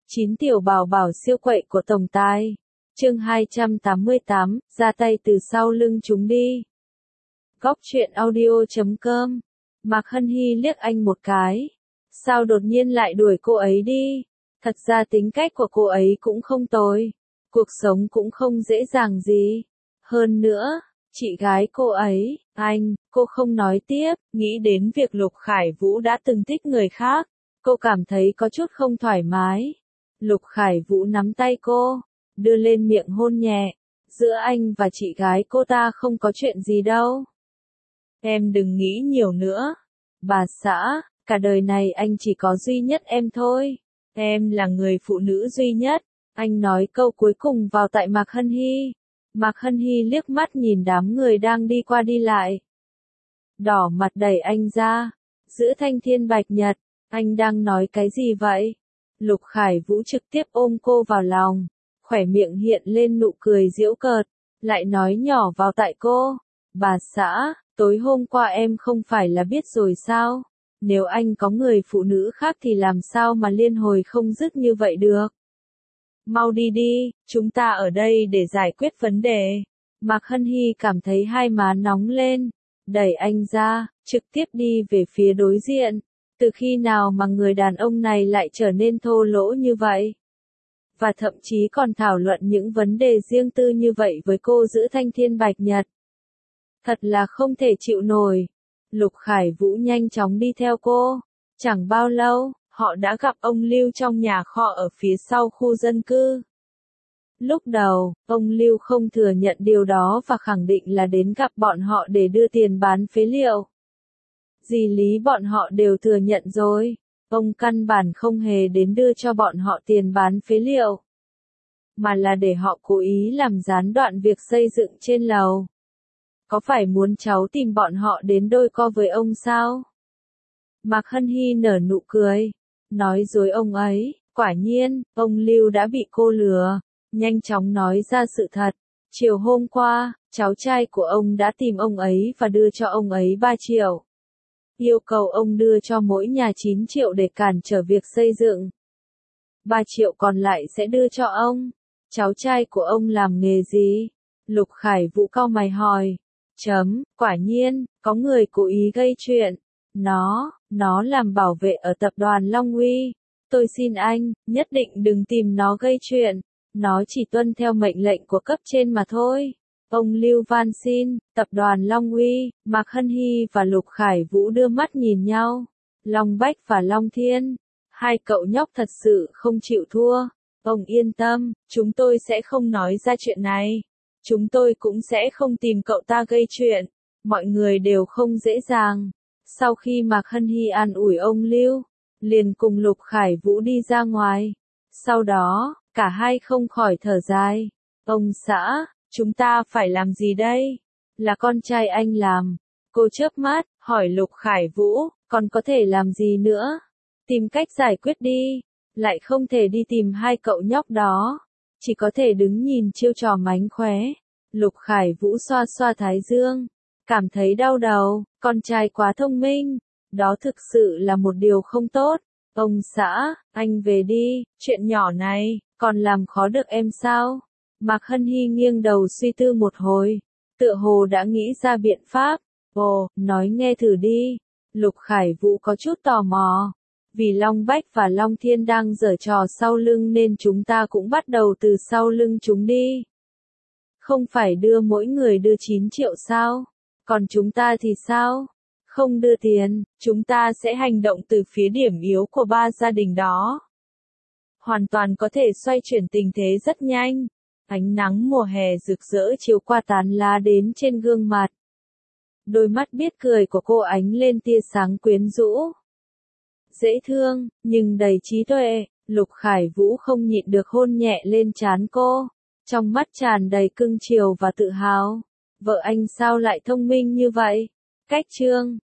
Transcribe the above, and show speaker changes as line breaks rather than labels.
9 tiểu bảo bảo siêu quậy của tổng tài. Chương 288, ra tay từ sau lưng chúng đi. Góc truyện audio.com. Mạc Hân Hy liếc anh một cái. Sao đột nhiên lại đuổi cô ấy đi? Thật ra tính cách của cô ấy cũng không tồi. Cuộc sống cũng không dễ dàng gì. Hơn nữa, chị gái cô ấy, cô không nói tiếp, nghĩ đến việc Lục Khải Vũ đã từng thích người khác. Cô cảm thấy có chút không thoải mái. Lục Khải Vũ nắm tay cô, đưa lên miệng hôn nhẹ. Giữa anh và chị gái cô ta không có chuyện gì đâu. Em đừng nghĩ nhiều nữa. Bà xã, cả đời này anh chỉ có duy nhất em thôi. Em là người phụ nữ duy nhất. Anh nói câu cuối cùng vào tai Mạc Hân Hy. Mạc Hân Hy liếc mắt nhìn đám người đang đi qua đi lại. Đỏ mặt đẩy anh ra. Giữa thanh thiên bạch nhật, anh đang nói cái gì vậy? Lục Khải Vũ trực tiếp ôm cô vào lòng. Khỏe miệng hiện lên nụ cười giễu cợt. Lại nói nhỏ vào tai cô. Bà xã, tối hôm qua em không phải là biết rồi sao? Nếu anh có người phụ nữ khác thì làm sao mà liên hồi không dứt như vậy được? Mau đi đi, chúng ta ở đây để giải quyết vấn đề. Mạc Hân Hy cảm thấy hai má nóng lên, đẩy anh ra, trực tiếp đi về phía đối diện. Từ khi nào mà người đàn ông này lại trở nên thô lỗ như vậy? Và thậm chí còn thảo luận những vấn đề riêng tư như vậy với cô giữa thanh thiên bạch nhật. Thật là không thể chịu nổi. Lục Khải Vũ nhanh chóng đi theo cô. Chẳng bao lâu, họ đã gặp ông Lưu trong nhà kho ở phía sau khu dân cư. Lúc đầu, ông Lưu không thừa nhận điều đó và khẳng định là đến gặp bọn họ để đưa tiền bán phế liệu. Dì lý bọn họ đều thừa nhận rồi. Ông căn bản không hề đến đưa cho bọn họ tiền bán phế liệu. Mà là để họ cố ý làm gián đoạn việc xây dựng trên lầu. Có phải muốn cháu tìm bọn họ đến đôi co với ông sao? Mạc Hân Hy nở nụ cười. Nói dối ông ấy, quả nhiên, ông Lưu đã bị cô lừa. Nhanh chóng nói ra sự thật. Chiều hôm qua, cháu trai của ông đã tìm ông ấy và đưa cho ông ấy 3 triệu. Yêu cầu ông đưa cho mỗi nhà 9 triệu để cản trở việc xây dựng. 3 triệu còn lại sẽ đưa cho ông. Cháu trai của ông làm nghề gì? Lục Khải Vũ cau mày hỏi. Quả nhiên, có người cố ý gây chuyện. Nó làm bảo vệ ở tập đoàn Long Uy. Tôi xin anh, nhất định đừng tìm nó gây chuyện. Nó chỉ tuân theo mệnh lệnh của cấp trên mà thôi. Ông Lưu van xin, tập đoàn Long Uy, Mạc Hân Hy và Lục Khải Vũ đưa mắt nhìn nhau. Long Bách và Long Thiên. Hai cậu nhóc thật sự không chịu thua. Ông yên tâm, chúng tôi sẽ không nói ra chuyện này. Chúng tôi cũng sẽ không tìm cậu ta gây chuyện. Mọi người đều không dễ dàng. Sau khi Mạc Hân Hy an ủi ông Lưu, liền cùng Lục Khải Vũ đi ra ngoài. Sau đó, cả hai không khỏi thở dài. Ông xã, chúng ta phải làm gì đây? Là con trai anh làm. Cô chớp mắt, hỏi Lục Khải Vũ, còn có thể làm gì nữa? Tìm cách giải quyết đi. Lại không thể đi tìm hai cậu nhóc đó. Chỉ có thể đứng nhìn chiêu trò mánh khóe. Lục Khải Vũ xoa xoa thái dương. Cảm thấy đau đầu, con trai quá thông minh. Đó thực sự là một điều không tốt. Ông xã, anh về đi, chuyện nhỏ này, còn làm khó được em sao? Mạc Hân Hy nghiêng đầu suy tư một hồi. Tựa hồ đã nghĩ ra biện pháp. Ồ, nói nghe thử đi. Lục Khải Vũ có chút tò mò. Vì Long Bách và Long Thiên đang giở trò sau lưng nên chúng ta cũng bắt đầu từ sau lưng chúng đi. Không phải đưa mỗi người đưa 9 triệu sao? Còn chúng ta thì sao? Không đưa tiền, chúng ta sẽ hành động từ phía điểm yếu của ba gia đình đó. Hoàn toàn có thể xoay chuyển tình thế rất nhanh. Ánh nắng mùa hè rực rỡ chiếu qua tán lá đến trên gương mặt. Đôi mắt biết cười của cô ánh lên tia sáng quyến rũ. Dễ thương, nhưng đầy trí tuệ, Lục Khải Vũ không nhịn được hôn nhẹ lên trán cô. Trong mắt tràn đầy cưng chiều và tự hào. Vợ anh sao lại thông minh như vậy? Cách chương